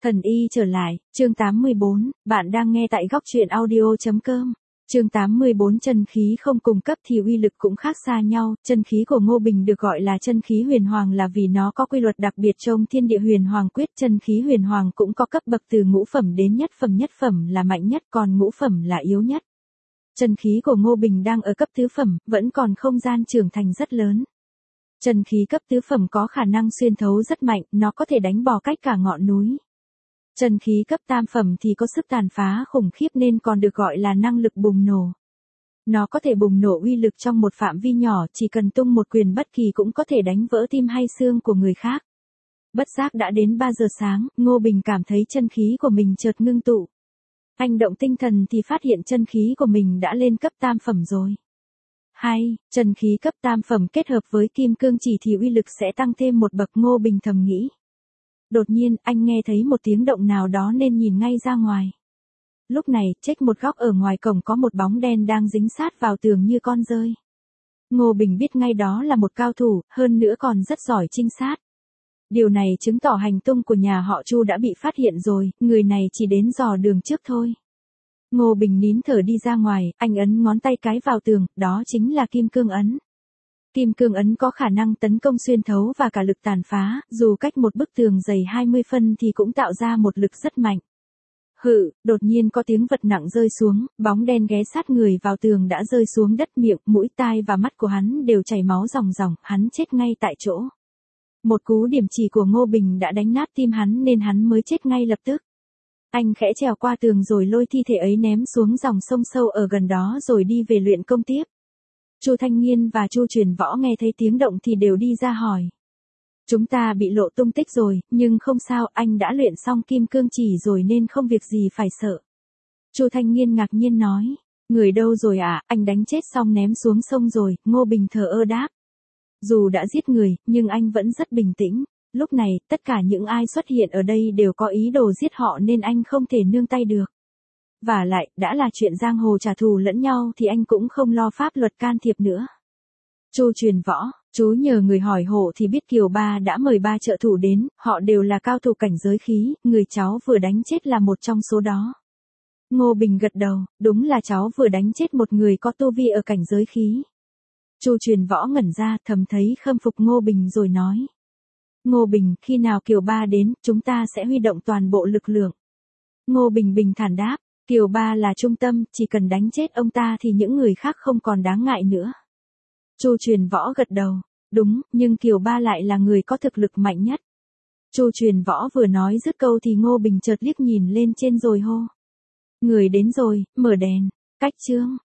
Thần y trở lại, chương 84, bạn đang nghe tại góc truyện audio.com. Chương 84 chân khí không cùng cấp thì uy lực cũng khác xa nhau, chân khí của Ngô Bình được gọi là chân khí huyền hoàng là vì nó có quy luật đặc biệt trong thiên địa huyền hoàng quyết, chân khí huyền hoàng cũng có cấp bậc từ ngũ phẩm đến nhất phẩm là mạnh nhất còn ngũ phẩm là yếu nhất. Chân khí của Ngô Bình đang ở cấp tứ phẩm, vẫn còn không gian trưởng thành rất lớn. Chân khí cấp tứ phẩm có khả năng xuyên thấu rất mạnh, nó có thể đánh bỏ cách cả ngọn núi. Chân khí cấp tam phẩm thì có sức tàn phá khủng khiếp nên còn được gọi là năng lực bùng nổ. Nó có thể bùng nổ uy lực trong một phạm vi nhỏ, chỉ cần tung một quyền bất kỳ cũng có thể đánh vỡ tim hay xương của người khác. Bất giác đã đến 3 giờ sáng, Ngô Bình cảm thấy chân khí của mình chợt ngưng tụ. Anh động tinh thần thì phát hiện chân khí của mình đã lên cấp tam phẩm rồi. Hay, chân khí cấp tam phẩm kết hợp với kim cương chỉ thì uy lực sẽ tăng thêm một bậc, Ngô Bình thầm nghĩ. Đột nhiên, anh nghe thấy một tiếng động nào đó nên nhìn ngay ra ngoài. Lúc này, chếch một góc ở ngoài cổng có một bóng đen đang dính sát vào tường như con dơi. Ngô Bình biết ngay đó là một cao thủ, hơn nữa còn rất giỏi trinh sát. Điều này chứng tỏ hành tung của nhà họ Chu đã bị phát hiện rồi, người này chỉ đến dò đường trước thôi. Ngô Bình nín thở đi ra ngoài, anh ấn ngón tay cái vào tường, đó chính là kim cương ấn. Kim cương ấn có khả năng tấn công xuyên thấu và cả lực tàn phá, dù cách một bức tường dày 20 phân thì cũng tạo ra một lực rất mạnh. Đột nhiên có tiếng vật nặng rơi xuống, bóng đen ghé sát người vào tường đã rơi xuống đất, miệng, mũi, tai và mắt của hắn đều chảy máu ròng ròng, hắn chết ngay tại chỗ. Một cú điểm chỉ của Ngô Bình đã đánh nát tim hắn nên hắn mới chết ngay lập tức. Anh khẽ trèo qua tường rồi lôi thi thể ấy ném xuống dòng sông sâu ở gần đó rồi đi về luyện công tiếp. Chu Thanh Nghiên và Chu Truyền Võ nghe thấy tiếng động thì đều đi ra hỏi. Chúng ta bị lộ tung tích rồi, nhưng không sao, anh đã luyện xong kim cương chỉ rồi nên không việc gì phải sợ. Chu Thanh Nghiên ngạc nhiên nói. Người đâu rồi ạ? Anh đánh chết xong ném xuống sông rồi, Ngô Bình thờ ơ đáp. Dù đã giết người, nhưng anh vẫn rất bình tĩnh. Lúc này, tất cả những ai xuất hiện ở đây đều có ý đồ giết họ nên anh không thể nương tay được. Và lại, đã là chuyện giang hồ trả thù lẫn nhau thì anh cũng không lo pháp luật can thiệp nữa. Chu Truyền Võ, chú nhờ người hỏi hộ thì biết Kiều Ba đã mời 3 trợ thủ đến, họ đều là cao thủ cảnh giới khí, người cháu vừa đánh chết là một trong số đó. Ngô Bình gật đầu, đúng là cháu vừa đánh chết một người có tu vi ở cảnh giới khí. Chu Truyền Võ ngẩn ra, thầm thấy khâm phục Ngô Bình rồi nói. Ngô Bình, khi nào Kiều Ba đến, chúng ta sẽ huy động toàn bộ lực lượng. Ngô Bình bình thản đáp. Kiều Ba là trung tâm, chỉ cần đánh chết ông ta thì những người khác không còn đáng ngại nữa. Chu Truyền Võ gật đầu, đúng, nhưng Kiều Ba lại là người có thực lực mạnh nhất. Chu Truyền Võ vừa nói dứt câu thì Ngô Bình chợt liếc nhìn lên trên rồi hô. Người đến rồi, mở đèn, cách chương.